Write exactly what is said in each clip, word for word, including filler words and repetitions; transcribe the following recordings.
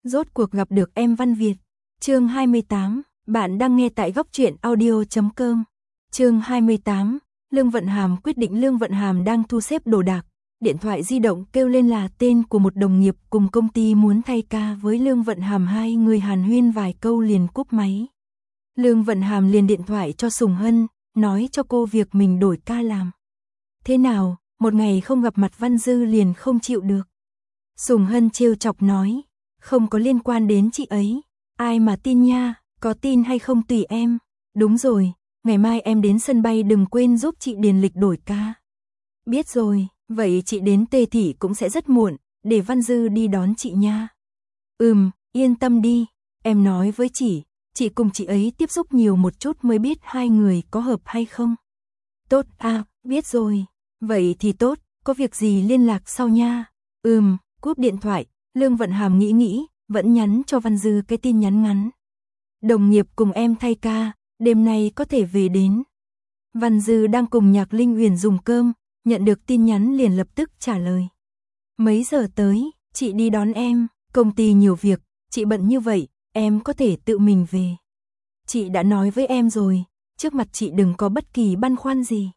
Rốt cuộc gặp được em Văn Việt. Chương hai mươi tám, bạn đang nghe tại góc truyện audio chấm com. Chương hai mươi tám, Lương Vận Hàm quyết định. Lương Vận Hàm đang thu xếp đồ đạc, điện thoại di động kêu lên là tên của một đồng nghiệp cùng công ty muốn thay ca với Lương Vận Hàm. Hai người hàn huyên vài câu liền cúp máy. Lương Vận Hàm liền điện thoại cho Sùng Hân, nói cho cô việc mình đổi ca làm. Thế nào, một ngày không gặp mặt Văn Dư liền không chịu được. Sùng Hân trêu chọc nói, không có liên quan đến chị ấy, ai mà tin nha, có tin hay không tùy em. Đúng rồi, ngày mai em đến sân bay đừng quên giúp chị điền lịch đổi ca. Biết rồi, vậy chị đến Tê Thị cũng sẽ rất muộn, để Văn Dư đi đón chị nha. Ừm, yên tâm đi, em nói với chị, chị cùng chị ấy tiếp xúc nhiều một chút mới biết hai người có hợp hay không. Tốt à, biết rồi, vậy thì tốt, có việc gì liên lạc sau nha. Ừm, cúp điện thoại, Lương Vận Hàm nghĩ nghĩ, vẫn nhắn cho Văn Dư cái tin nhắn ngắn. Đồng nghiệp cùng em thay ca, đêm nay có thể về đến. Văn Dư đang cùng Nhạc Linh Uyển dùng cơm, nhận được tin nhắn liền lập tức trả lời. Mấy giờ tới, chị đi đón em, công ty nhiều việc, chị bận như vậy, em có thể tự mình về. Chị đã nói với em rồi, trước mặt chị đừng có bất kỳ băn khoăn gì.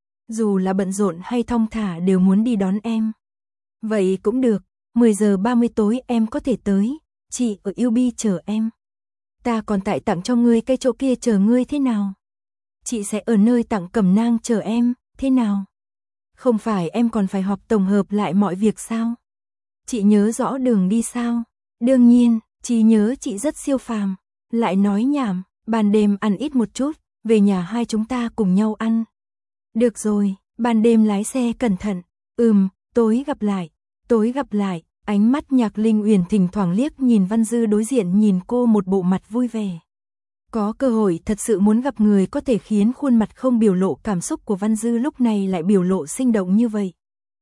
Dù là bận rộn hay thong thả đều muốn đi đón em. Vậy cũng được, mười giờ ba mươi tối em có thể tới, chị ở u bê chờ em. Ta còn tại tặng cho ngươi cái chỗ kia chờ ngươi thế nào? Chị sẽ ở nơi tặng Cẩm Nang chờ em, thế nào? Không phải em còn phải họp tổng hợp lại mọi việc sao? Chị nhớ rõ đường đi sao? Đương nhiên, chị nhớ chị rất siêu phàm. Lại nói nhảm, ban đêm ăn ít một chút, về nhà hai chúng ta cùng nhau ăn. Được rồi, ban đêm lái xe cẩn thận. Ừm, tối gặp lại, tối gặp lại. Ánh mắt Nhạc Linh Uyển thỉnh thoảng liếc nhìn Văn Dư đối diện nhìn cô một bộ mặt vui vẻ. Có cơ hội thật sự muốn gặp người có thể khiến khuôn mặt không biểu lộ cảm xúc của Văn Dư lúc này lại biểu lộ sinh động như vậy.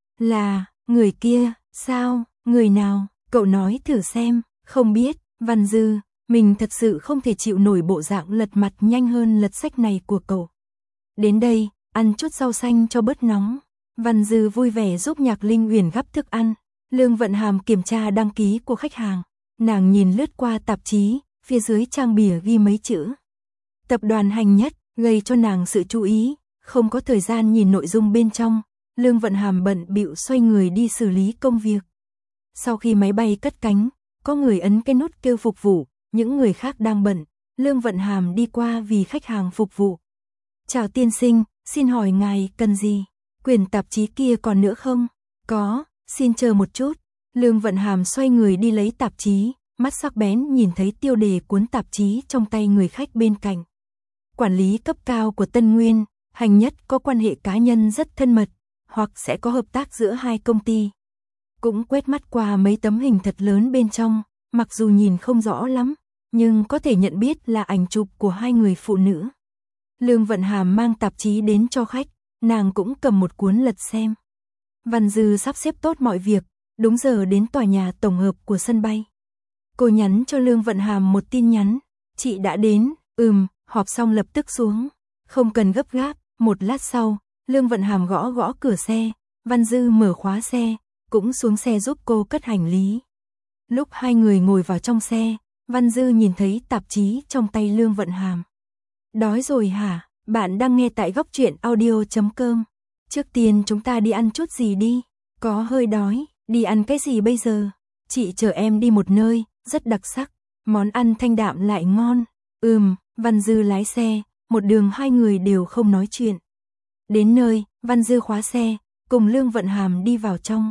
Là, người kia, sao, người nào, cậu nói thử xem, không biết, Văn Dư, mình thật sự không thể chịu nổi bộ dạng lật mặt nhanh hơn lật sách này của cậu. Đến đây, ăn chút rau xanh cho bớt nóng. Văn Dư vui vẻ giúp Nhạc Linh Uyển gắp thức ăn. Lương Vận Hàm kiểm tra đăng ký của khách hàng. Nàng nhìn lướt qua tạp chí, phía dưới trang bìa ghi mấy chữ. Tập đoàn Hành Nhất, gây cho nàng sự chú ý, không có thời gian nhìn nội dung bên trong. Lương Vận Hàm bận bịu xoay người đi xử lý công việc. Sau khi máy bay cất cánh, có người ấn cái nút kêu phục vụ, những người khác đang bận. Lương Vận Hàm đi qua vì khách hàng phục vụ. Chào tiên sinh, xin hỏi ngài cần gì? Quyển tạp chí kia còn nữa không? Có. Xin chờ một chút. Lương Vận Hàm xoay người đi lấy tạp chí, mắt sắc bén nhìn thấy tiêu đề cuốn tạp chí trong tay người khách bên cạnh. Quản lý cấp cao của Tân Nguyên, Hành Nhất có quan hệ cá nhân rất thân mật, hoặc sẽ có hợp tác giữa hai công ty. Cũng quét mắt qua mấy tấm hình thật lớn bên trong, mặc dù nhìn không rõ lắm, nhưng có thể nhận biết là ảnh chụp của hai người phụ nữ. Lương Vận Hàm mang tạp chí đến cho khách, nàng cũng cầm một cuốn lật xem. Văn Dư sắp xếp tốt mọi việc, đúng giờ đến tòa nhà tổng hợp của sân bay. Cô nhắn cho Lương Vận Hàm một tin nhắn, chị đã đến, ừm, họp xong lập tức xuống, không cần gấp gáp. Một lát sau, Lương Vận Hàm gõ gõ cửa xe, Văn Dư mở khóa xe, cũng xuống xe giúp cô cất hành lý. Lúc hai người ngồi vào trong xe, Văn Dư nhìn thấy tạp chí trong tay Lương Vận Hàm. Đói rồi hả? Bạn đang nghe tại góc truyện audio chấm com. Trước tiên chúng ta đi ăn chút gì đi, có hơi đói, đi ăn cái gì bây giờ? Chị chở em đi một nơi, rất đặc sắc, món ăn thanh đạm lại ngon. Ừm, Văn Dư lái xe, một đường hai người đều không nói chuyện. Đến nơi, Văn Dư khóa xe, cùng Lương Vận Hàm đi vào trong.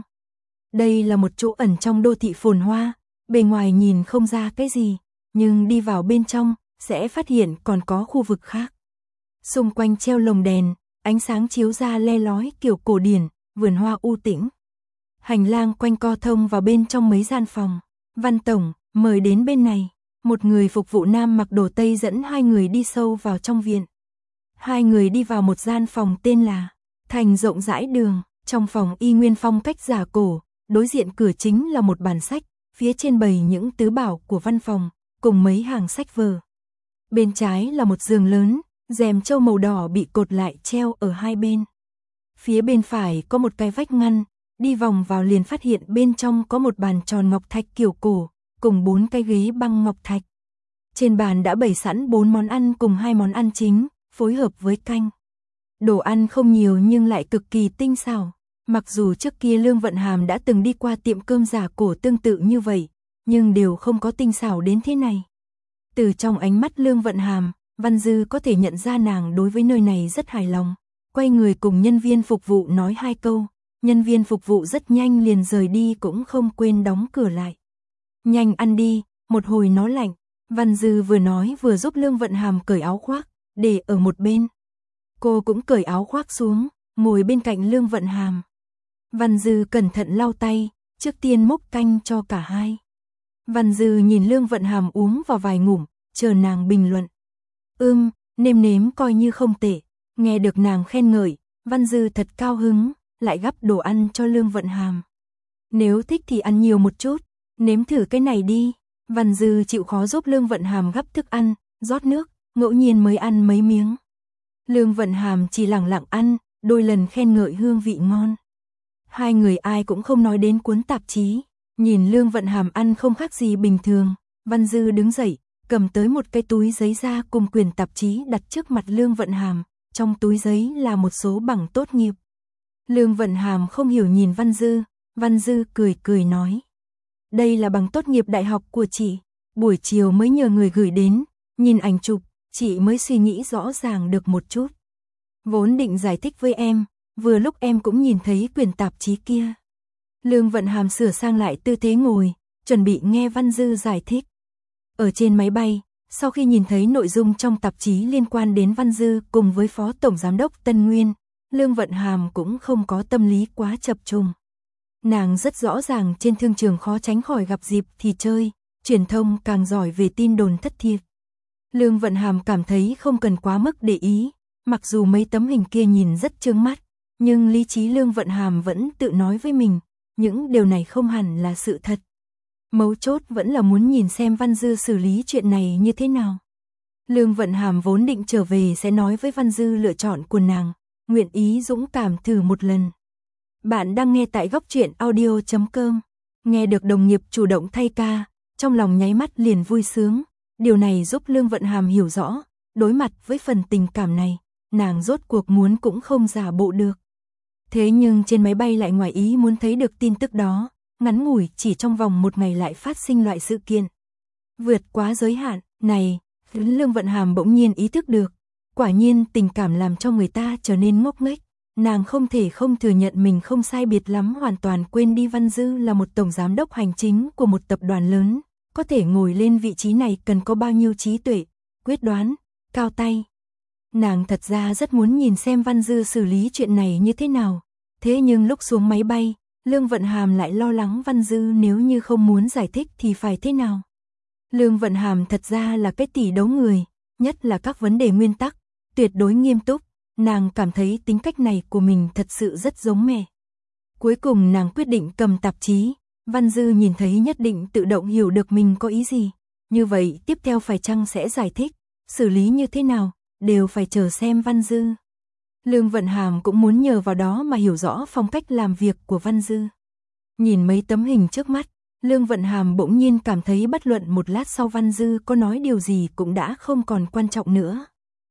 Đây là một chỗ ẩn trong đô thị phồn hoa, bề ngoài nhìn không ra cái gì, nhưng đi vào bên trong, sẽ phát hiện còn có khu vực khác. Xung quanh treo lồng đèn, ánh sáng chiếu ra le lói kiểu cổ điển, vườn hoa u tĩnh. Hành lang quanh co thông vào bên trong mấy gian phòng. Văn tổng, mời đến bên này. Một người phục vụ nam mặc đồ tây dẫn hai người đi sâu vào trong viện. Hai người đi vào một gian phòng tên là Thành rộng rãi đường. Trong phòng y nguyên phong cách giả cổ, đối diện cửa chính là một bàn sách, phía trên bày những tứ bảo của văn phòng, cùng mấy hàng sách vở. Bên trái là một giường lớn, rèm trâu màu đỏ bị cột lại treo ở hai bên. Phía bên phải có một cái vách ngăn, đi vòng vào liền phát hiện bên trong có một bàn tròn ngọc thạch kiểu cổ, cùng bốn cái ghế băng ngọc thạch. Trên bàn đã bày sẵn bốn món ăn cùng hai món ăn chính, phối hợp với canh. Đồ ăn không nhiều nhưng lại cực kỳ tinh xảo. Mặc dù trước kia Lương Vận Hàm đã từng đi qua tiệm cơm giả cổ tương tự như vậy, nhưng đều không có tinh xảo đến thế này. Từ trong ánh mắt Lương Vận Hàm, Văn Dư có thể nhận ra nàng đối với nơi này rất hài lòng. Quay người cùng nhân viên phục vụ nói hai câu, nhân viên phục vụ rất nhanh liền rời đi cũng không quên đóng cửa lại. Nhanh ăn đi, một hồi nó lạnh. Văn Dư vừa nói vừa giúp Lương Vận Hàm cởi áo khoác, để ở một bên. Cô cũng cởi áo khoác xuống, ngồi bên cạnh Lương Vận Hàm. Văn Dư cẩn thận lau tay, trước tiên múc canh cho cả hai. Văn Dư nhìn Lương Vận Hàm uống vào vài ngụm, chờ nàng bình luận. Ưm, nêm nếm coi như không tệ. Nghe được nàng khen ngợi, Văn Dư thật cao hứng, lại gắp đồ ăn cho Lương Vận Hàm. Nếu thích thì ăn nhiều một chút, nếm thử cái này đi. Văn Dư chịu khó giúp Lương Vận Hàm gắp thức ăn, rót nước, ngẫu nhiên mới ăn mấy miếng. Lương Vận Hàm chỉ lặng lặng ăn, đôi lần khen ngợi hương vị ngon. Hai người ai cũng không nói đến cuốn tạp chí, nhìn Lương Vận Hàm ăn không khác gì bình thường. Văn Dư đứng dậy, cầm tới một cái túi giấy ra cùng quyển tạp chí đặt trước mặt Lương Vận Hàm, trong túi giấy là một số bằng tốt nghiệp. Lương Vận Hàm không hiểu nhìn Văn Dư, Văn Dư cười cười nói. Đây là bằng tốt nghiệp đại học của chị, buổi chiều mới nhờ người gửi đến, nhìn ảnh chụp, chị mới suy nghĩ rõ ràng được một chút. Vốn định giải thích với em, vừa lúc em cũng nhìn thấy quyển tạp chí kia. Lương Vận Hàm sửa sang lại tư thế ngồi, chuẩn bị nghe Văn Dư giải thích. Ở trên máy bay, sau khi nhìn thấy nội dung trong tạp chí liên quan đến Văn Dư cùng với Phó Tổng Giám đốc Tân Nguyên, Lương Vận Hàm cũng không có tâm lý quá chập trùng. Nàng rất rõ ràng trên thương trường khó tránh khỏi gặp dịp thì chơi, truyền thông càng giỏi về tin đồn thất thiệt. Lương Vận Hàm cảm thấy không cần quá mức để ý, mặc dù mấy tấm hình kia nhìn rất chướng mắt, nhưng lý trí Lương Vận Hàm vẫn tự nói với mình, những điều này không hẳn là sự thật. Mấu chốt vẫn là muốn nhìn xem Văn Dư xử lý chuyện này như thế nào. Lương Vận Hàm vốn định trở về sẽ nói với Văn Dư lựa chọn của nàng, nguyện ý dũng cảm thử một lần. Bạn đang nghe tại góc truyện audio chấm com. Nghe được đồng nghiệp chủ động thay ca, trong lòng nháy mắt liền vui sướng. Điều này giúp Lương Vận Hàm hiểu rõ, đối mặt với phần tình cảm này, nàng rốt cuộc muốn cũng không giả bộ được. Thế nhưng trên máy bay lại ngoài ý muốn thấy được tin tức đó, ngắn ngủi chỉ trong vòng một ngày lại phát sinh loại sự kiện. Vượt quá giới hạn, này, Lương Vận Hàm bỗng nhiên ý thức được. Quả nhiên tình cảm làm cho người ta trở nên ngốc nghếch. Nàng không thể không thừa nhận mình không sai biệt lắm, hoàn toàn quên đi Văn Dư là một tổng giám đốc hành chính của một tập đoàn lớn. Có thể ngồi lên vị trí này cần có bao nhiêu trí tuệ, quyết đoán, cao tay. Nàng thật ra rất muốn nhìn xem Văn Dư xử lý chuyện này như thế nào. Thế nhưng lúc xuống máy bay, Lương Vận Hàm lại lo lắng Văn Dư nếu như không muốn giải thích thì phải thế nào. Lương Vận Hàm thật ra là cái tỷ đấu người, nhất là các vấn đề nguyên tắc, tuyệt đối nghiêm túc. Nàng cảm thấy tính cách này của mình thật sự rất giống mẹ. Cuối cùng nàng quyết định cầm tạp chí. Văn Dư nhìn thấy nhất định tự động hiểu được mình có ý gì. Như vậy tiếp theo phải chăng sẽ giải thích, xử lý như thế nào, đều phải chờ xem Văn Dư. Lương Vận Hàm cũng muốn nhờ vào đó mà hiểu rõ phong cách làm việc của Văn Dư. Nhìn mấy tấm hình trước mắt, Lương Vận Hàm bỗng nhiên cảm thấy bất luận một lát sau Văn Dư có nói điều gì cũng đã không còn quan trọng nữa.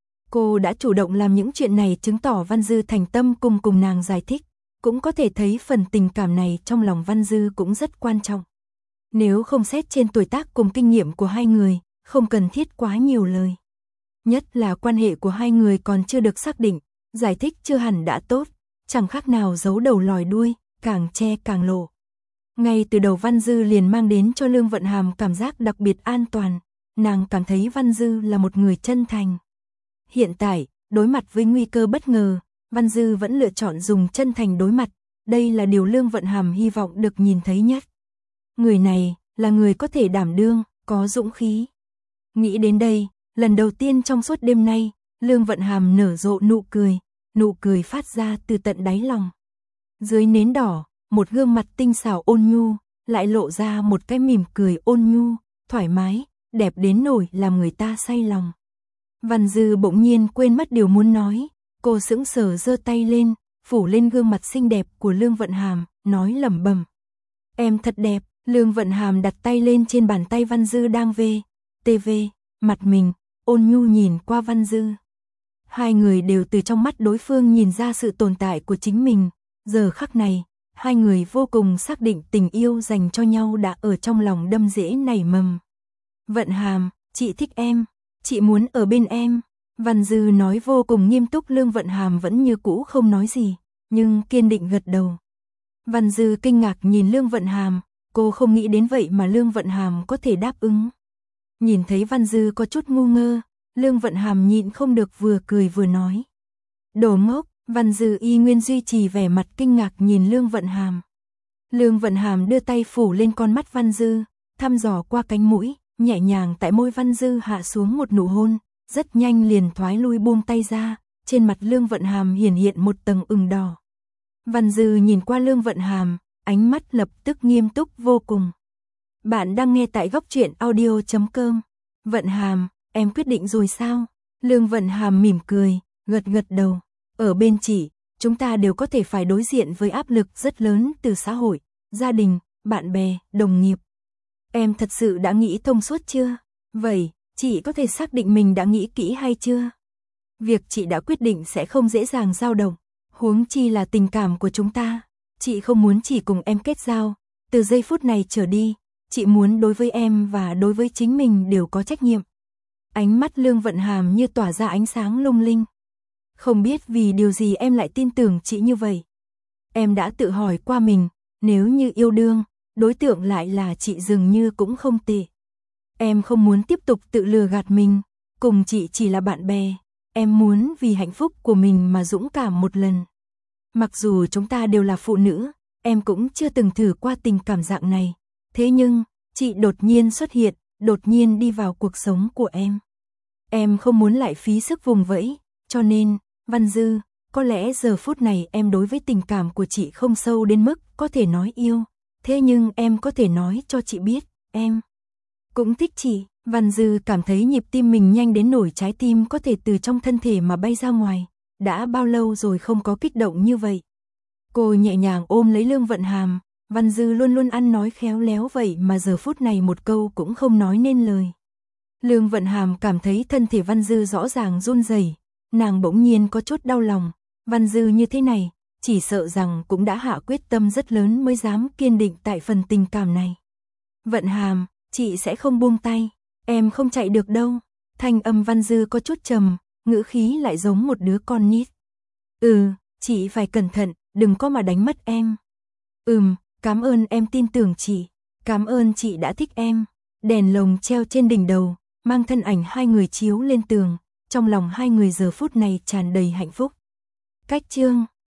Cô đã chủ động làm những chuyện này chứng tỏ Văn Dư thành tâm cùng cùng nàng giải thích, cũng có thể thấy phần tình cảm này trong lòng Văn Dư cũng rất quan trọng. Nếu không xét trên tuổi tác cùng kinh nghiệm của hai người, không cần thiết quá nhiều lời. Nhất là quan hệ của hai người còn chưa được xác định, giải thích chưa hẳn đã tốt, chẳng khác nào giấu đầu lòi đuôi, càng che càng lộ. Ngay từ đầu Văn Dư liền mang đến cho Lương Vận Hàm cảm giác đặc biệt an toàn, nàng cảm thấy Văn Dư là một người chân thành. Hiện tại, đối mặt với nguy cơ bất ngờ, Văn Dư vẫn lựa chọn dùng chân thành đối mặt, đây là điều Lương Vận Hàm hy vọng được nhìn thấy nhất. Người này, là người có thể đảm đương, có dũng khí. Nghĩ đến đây, lần đầu tiên trong suốt đêm nay, Lương Vận Hàm nở rộ nụ cười, nụ cười phát ra từ tận đáy lòng. Dưới nến đỏ, một gương mặt tinh xảo ôn nhu, lại lộ ra một cái mỉm cười ôn nhu, thoải mái, đẹp đến nỗi làm người ta say lòng. Văn Dư bỗng nhiên quên mất điều muốn nói, cô sững sờ giơ tay lên, phủ lên gương mặt xinh đẹp của Lương Vận Hàm, nói lẩm bẩm: "Em thật đẹp, Lương Vận Hàm đặt tay lên trên bàn tay Văn Dư đang vê, tê vê, mặt mình, ôn nhu nhìn qua Văn Dư. Hai người đều từ trong mắt đối phương nhìn ra sự tồn tại của chính mình, giờ khắc này, hai người vô cùng xác định tình yêu dành cho nhau đã ở trong lòng đâm rễ nảy mầm. Vận Hàm, chị thích em, chị muốn ở bên em. Văn Dư nói vô cùng nghiêm túc. Lương Vận Hàm vẫn như cũ không nói gì, nhưng kiên định gật đầu. Văn Dư kinh ngạc nhìn Lương Vận Hàm, cô không nghĩ đến vậy mà Lương Vận Hàm có thể đáp ứng. Nhìn thấy Văn Dư có chút ngu ngơ, Lương Vận Hàm nhịn không được vừa cười vừa nói. Đồ ngốc. Văn Dư y nguyên duy trì vẻ mặt kinh ngạc nhìn Lương Vận Hàm. Lương Vận Hàm đưa tay phủ lên con mắt Văn Dư, thăm dò qua cánh mũi, nhẹ nhàng tại môi Văn Dư hạ xuống một nụ hôn, rất nhanh liền thoái lui buông tay ra, trên mặt Lương Vận Hàm hiển hiện một tầng ửng đỏ. Văn Dư nhìn qua Lương Vận Hàm, ánh mắt lập tức nghiêm túc vô cùng. Bạn đang nghe tại góc truyện audio chấm com. Vận Hàm, em quyết định rồi sao? Lương Vận Hàm mỉm cười, gật gật đầu. Ở bên chị, chúng ta đều có thể phải đối diện với áp lực rất lớn từ xã hội, gia đình, bạn bè, đồng nghiệp. Em thật sự đã nghĩ thông suốt chưa? Vậy, chị có thể xác định mình đã nghĩ kỹ hay chưa? Việc chị đã quyết định sẽ không dễ dàng dao động, huống chi là tình cảm của chúng ta. Chị không muốn chỉ cùng em kết giao, từ giây phút này trở đi, chị muốn đối với em và đối với chính mình đều có trách nhiệm. Ánh mắt Lương Vận Hàm như tỏa ra ánh sáng lung linh. Không biết vì điều gì em lại tin tưởng chị như vậy. Em đã tự hỏi qua mình, nếu như yêu đương, đối tượng lại là chị dường như cũng không tệ. Em không muốn tiếp tục tự lừa gạt mình, cùng chị chỉ là bạn bè. Em muốn vì hạnh phúc của mình mà dũng cảm một lần. Mặc dù chúng ta đều là phụ nữ, em cũng chưa từng thử qua tình cảm dạng này. Thế nhưng, chị đột nhiên xuất hiện, đột nhiên đi vào cuộc sống của em. Em không muốn lại phí sức vùng vẫy, cho nên, Văn Dư, có lẽ giờ phút này em đối với tình cảm của chị không sâu đến mức có thể nói yêu. Thế nhưng em có thể nói cho chị biết, em cũng thích chị. Văn Dư cảm thấy nhịp tim mình nhanh đến nổi trái tim có thể từ trong thân thể mà bay ra ngoài. Đã bao lâu rồi không có kích động như vậy. Cô nhẹ nhàng ôm lấy Lương Vận Hàm. Văn Dư luôn luôn ăn nói khéo léo vậy mà giờ phút này một câu cũng không nói nên lời. Lương Vận Hàm cảm thấy thân thể Văn Dư rõ ràng run rẩy, nàng bỗng nhiên có chút đau lòng. Văn Dư như thế này, chỉ sợ rằng cũng đã hạ quyết tâm rất lớn mới dám kiên định tại phần tình cảm này. Vận Hàm, chị sẽ không buông tay, em không chạy được đâu. Thanh âm Văn Dư có chút trầm, ngữ khí lại giống một đứa con nít. Ừ, chị phải cẩn thận, đừng có mà đánh mất em. Ừm, cảm ơn em tin tưởng chị, cảm ơn chị đã thích em. Đèn lồng treo trên đỉnh đầu, mang thân ảnh hai người chiếu lên tường, trong lòng hai người giờ phút này tràn đầy hạnh phúc. Cách chương